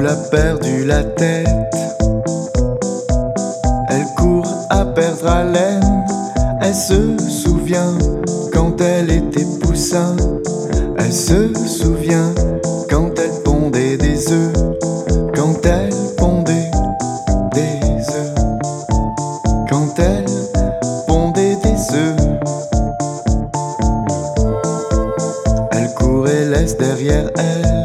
a perdu la tête. Elle court à perdre haleine. Elle se souvient quand elle était poussin. Elle se souvient quand elle pondait des œufs. Quand elle pondait des œufs. Quand elle pondait des œufs. Elle court et laisse derrière elle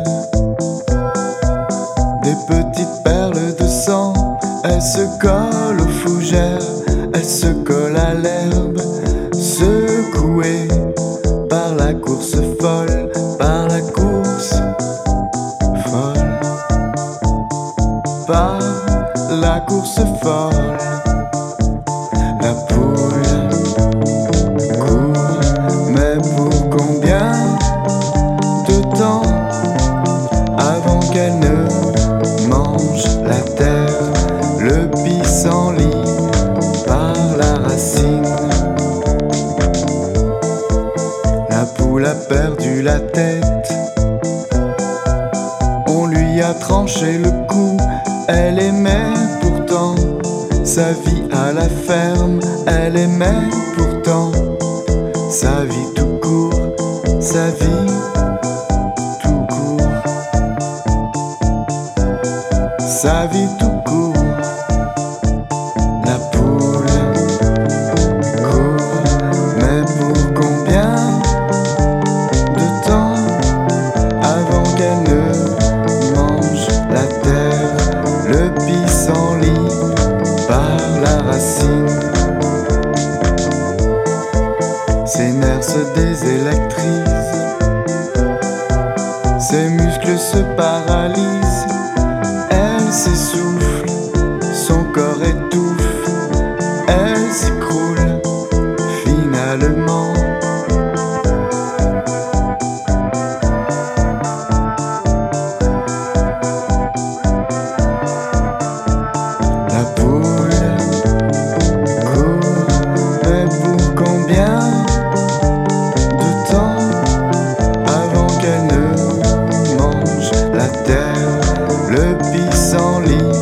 des petites perles de sang. Elle se colle aux fougères, elle se colle à l'herbe, secouée par la course folle, par la course folle, par la course folle. La poule court, mais pour combien de temps avant qu'elle ne mange la terre? Le pissenlit par la racine. La poule a perdu la tête. On lui a tranché le cou. Elle aimait pourtant sa vie à la ferme. Elle aimait pourtant sa vie tout court. Sa vie tout court. Sa vie tout court. La poule court, mais pour combien de temps avant qu'elle ne mange la terre? Le pissenlit par la racine. Ses nerfs se désélectrisent, ses muscles se paralysent. Elle s'essouffle, son corps étouffe, elle s'écroule finalement. La poule court, mais pour combien de temps avant qu'elle ne mange la terre? Le pissenlit